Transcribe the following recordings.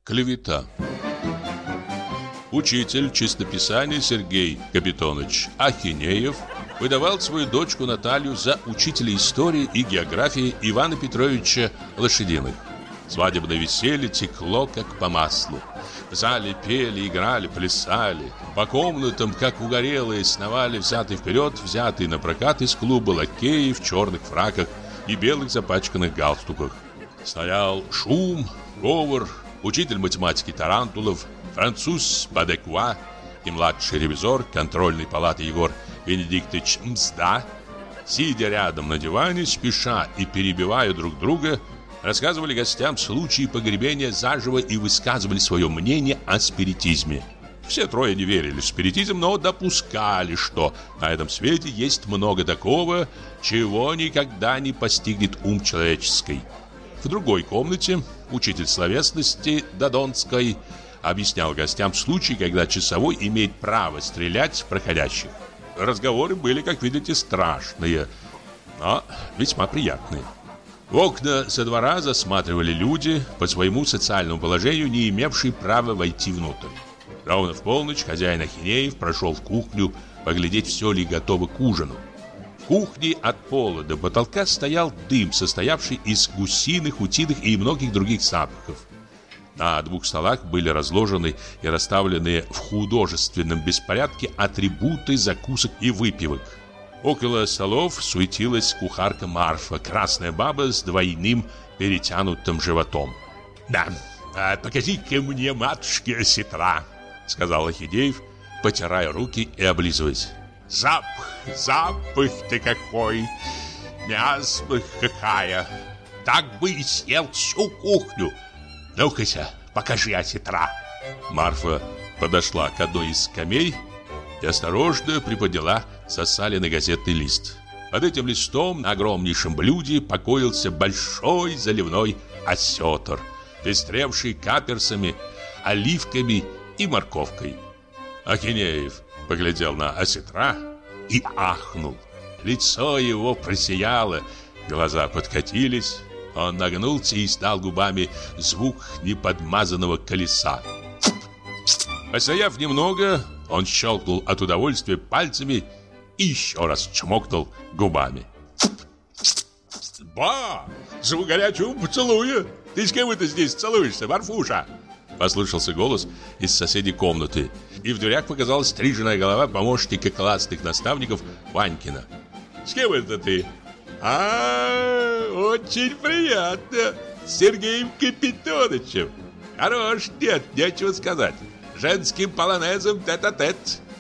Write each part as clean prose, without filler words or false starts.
Клевета. Учитель чистописания Сергей Капитонович Ахинеев выдавал свою дочку Наталью за учителя истории и географии Ивана Петровича Лошадиных. Свадебное веселье текло, как по маслу. В зале пели, играли, плясали. По комнатам, как угорелые, сновали взятые вперед, взятые на прокат из клуба лакеи в черных фраках и белых запачканных галстуках. Стоял шум, говор, учитель математики Тарантулов, француз Бадекуа и младший ревизор контрольной палаты Егор Венедиктович Мзда, сидя рядом на диване, спеша и перебивая друг друга, рассказывали гостям случаи погребения заживо и высказывали свое мнение о спиритизме. Все трое не верили в спиритизм, но допускали, что на этом свете есть много такого, чего никогда не постигнет ум человеческий. В другой комнате учитель словесности Додонской объяснял гостям случай, когда часовой имеет право стрелять в проходящих. Разговоры были, как видите, страшные, но весьма приятные. В окна со двора засматривали люди, по своему социальному положению не имевшие права войти внутрь. Ровно в полночь хозяин Ахинеев прошел в кухню поглядеть, все ли готово к ужину. В кухне от пола до потолка стоял дым, состоявший из гусиных, утиных и многих других запахов. На двух столах были разложены и расставлены в художественном беспорядке атрибуты закусок и выпивок. Около столов суетилась кухарка Марфа, красная баба с двойным перетянутым животом. «Да, покажите мне, матушке, осетра», — сказал Ахинеев, потирая руки и облизываясь. Запах-то какой, мясо какая, так бы и съел всю кухню. Ну-ка, покажи осетра». Марфа подошла к одной из скамей и осторожно приподняла засаленный газетный лист. Под этим листом на огромнейшем блюде покоился большой заливной осетр, пестревший каперсами, оливками и морковкой. Ахинеев поглядел на осетра и ахнул. Лицо его просияло, глаза подкатились. Он нагнулся и издал губами звук неподмазанного колеса. Постояв немного, он щелкнул от удовольствия пальцами и еще раз чмокнул губами. «Ба! Звук горячего поцелуя! Ты с кем это здесь целуешься, Марфуша?» Послышался голос из соседней комнаты, и в дверях показалась стриженная голова помощника классных наставников Ванькина. «С кем это ты?» Очень приятно. С Сергеем Капитоновичем. Хорош, нет, нечего сказать. Женским полонезом тет-а-тет».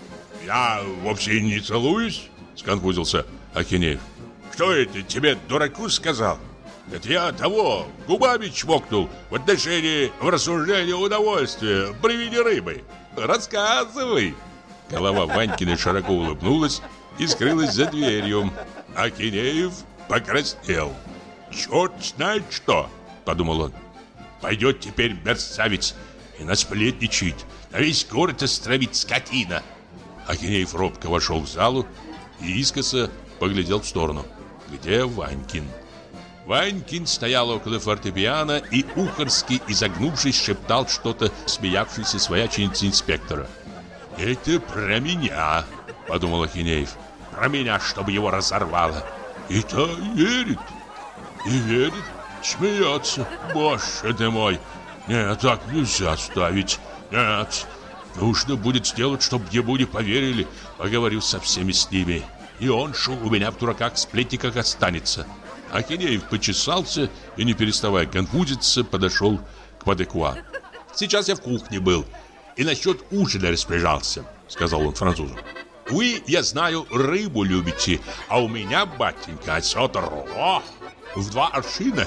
«Я вовсе не целуюсь», — сконфузился Ахинеев. «Кто это тебе, дураку, сказал? Это я того, губами чмокнул в отношении, в рассуждении удовольствия при виде рыбы. Рассказывай». Голова Ванькина широко улыбнулась и скрылась за дверью. Ахинеев покраснел. «Черт знает что!» — подумал он. «Пойдет теперь мерзавец и насплетничает, на весь город островит скотина». Ахинеев робко вошел в залу и искоса поглядел в сторону. Где Ванькин? Ванькин стоял около фортепиано и ухарски, изогнувшись, шептал что-то смеявшейся свояченице инспектора. «Это про меня», — подумал Ахинеев. «Про меня, чтобы его разорвало». И-то верит. И верит, смеется. Боже ты мой. Нет, так нельзя ставить. Нет, нужно будет сделать, чтобы ему не поверили. Поговорю со всеми с ними. И он шел у меня в дураках, сплетниках останется. Ахинеев почесался и, не переставая конфузиться, подошел к Бадекуа. «Сейчас я в кухне был и насчет ужина распоряжался», — сказал он французу. «Вы, я знаю, рыбу любите, а у меня, батенька, осетр в 2 аршина.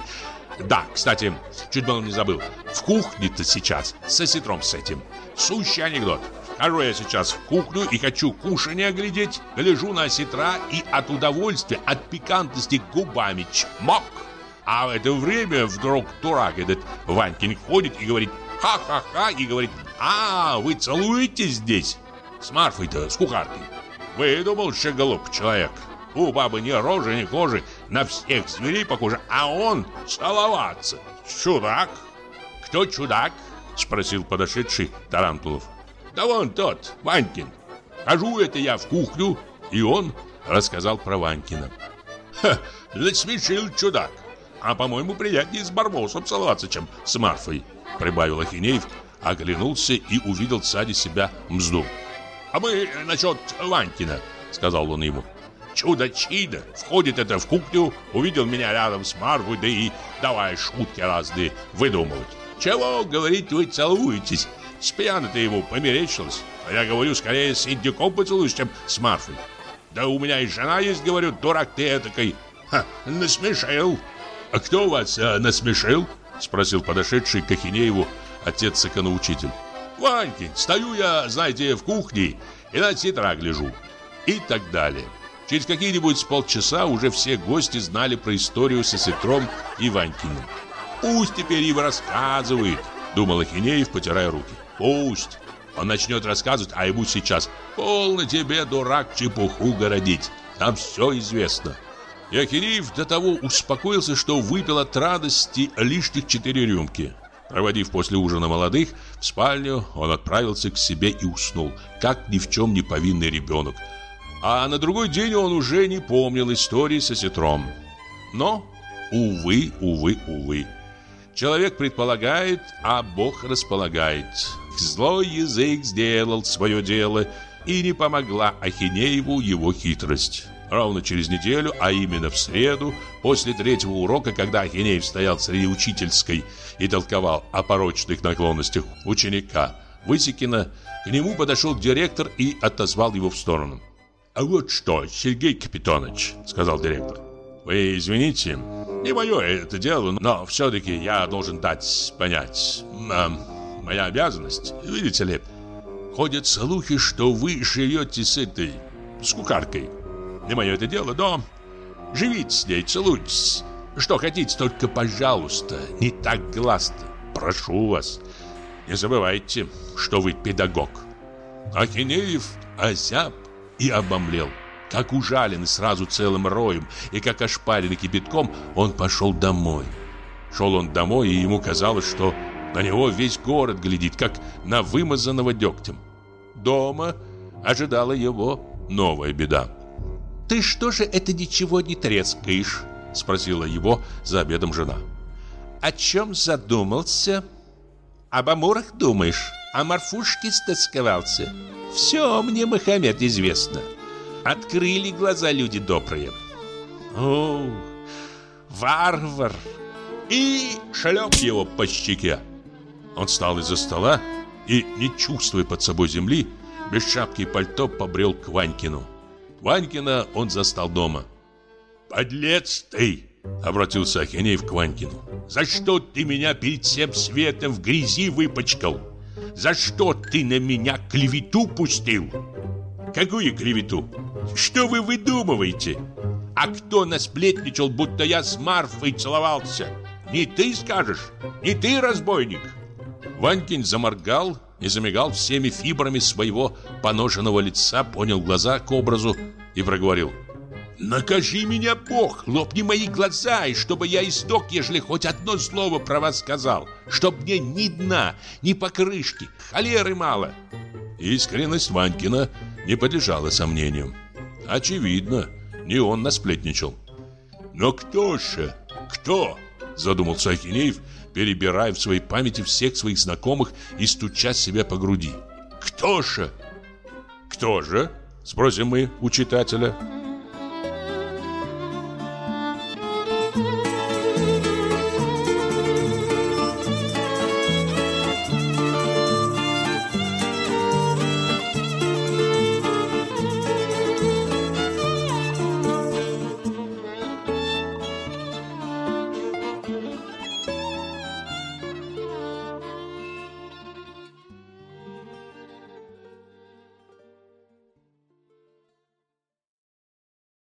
Да, кстати, чуть было не забыл. В кухне-то сейчас с осетром с этим. Сущий анекдот. Хожу я сейчас в кухню и хочу кушанье глядеть. Гляжу на осетра и от удовольствия, от пикантности губами чмок. А в это время вдруг дурак этот Ванькин ходит и говорит ха-ха-ха, и говорит: вы целуетесь здесь? С Марфой-то, с кухаркой. Выдумал, что глупый человек. У бабы ни рожи, ни кожи, на всех зверей похоже, а он целоваться. Чудак. кто чудак?» — спросил подошедший Тарантулов. «Да вон тот, Ванькин. Хожу это я в кухню», и он рассказал про Ванькина. «Ха, насмешил чудак. А, по-моему, приятнее с Барбосом целоваться, чем с Марфой», — прибавил Ахинеев, оглянулся и увидел сзади себя Мзду. «А мы насчет Ванькина», — сказал он ему. «Чудо-чидо, входит это в кухню, увидел меня рядом с Марфой, да и давай шутки разные выдумывать. Чего, говорит, вы целуетесь? С пьяно-то ему померещилось. А я говорю, скорее с индюком поцелуюсь, чем с Марфой. Да у меня и жена есть, говорю, дурак ты этакой. Ха, насмешил». «А кто вас насмешил?» — спросил подошедший к Ахинееву отец-саконоучитель. «Ванькин, стою я, знаете, в кухне и на тетрадь гляжу». И так далее. Через какие-нибудь полчаса уже все гости знали про историю со Сетром и Ванькиным. «Пусть теперь им рассказывает», — думал Ахинеев, потирая руки. «Пусть. Он начнет рассказывать, а ему сейчас: полно тебе, дурак, чепуху городить. Там все известно». И Ахинеев до того успокоился, что выпил от радости лишних 4 рюмки. Проводив после ужина молодых в спальню, он отправился к себе и уснул, как ни в чем не повинный ребенок. А на другой день он уже не помнил истории со Сетром. Но, увы, человек предполагает, а Бог располагает. Злой язык сделал свое дело, и не помогла Ахинееву его хитрость. Ровно через неделю, а именно в среду, после 3-го урока, когда Ахинеев стоял среди учительской и толковал о порочных наклонностях ученика Высекина, к нему подошел директор и отозвал его в сторону. «А вот что, Сергей Капитонович», — сказал директор, — «вы извините, не мое это дело, но все-таки я должен дать понять. Моя обязанность, видите ли, ходят слухи, что вы живете с этой, с кухаркой. Не мое это дело, но живите с ней, целуйтесь. Что хотите, только, пожалуйста, не так гласно. Прошу вас, не забывайте, что вы педагог». Ахинеев озяб и обомлел. Как ужаленный сразу целым роем и как ошпаренный кипятком, он пошел домой. Шел он домой, и ему казалось, что на него весь город глядит, как на вымазанного дегтем. Дома ожидала его новая беда. «Ты что же это ничего не трескаешь?» — спросила его за обедом жена. «О чем задумался? Об амурах думаешь? О Марфушке стосковался? Все мне, Мухаммед, известно. Открыли глаза люди добрые. О, варвар!» И шлеп его по щеке. Он встал из-за стола и, не чувствуя под собой земли, без шапки и пальто побрел к Ванькину. Ванькина он застал дома. «Подлец ты!» — обратился Ахинеев к Ванькину. «За что ты меня перед всем светом в грязи выпачкал? За что ты на меня клевету пустил?» «Какую клевету? Что вы выдумываете? А кто насплетничал, будто я с Марфой целовался? Не ты скажешь? Не ты, разбойник?» Ванькин заморгал и замигал всеми фибрами своего поношенного лица, понял глаза к образу и проговорил: «Накажи меня, Бог, лопни мои глаза, и чтобы я исток, ежели хоть одно слово про вас сказал, чтоб мне ни дна, ни покрышки, холеры мало». Искренность Ванькина не подлежала сомнению. Очевидно, не он насплетничал. «Но кто же? Кто?» — задумался Ахинеев, перебирая в своей памяти всех своих знакомых и стуча себя по груди. «Кто же?» «Кто же?» — спросим мы у читателя.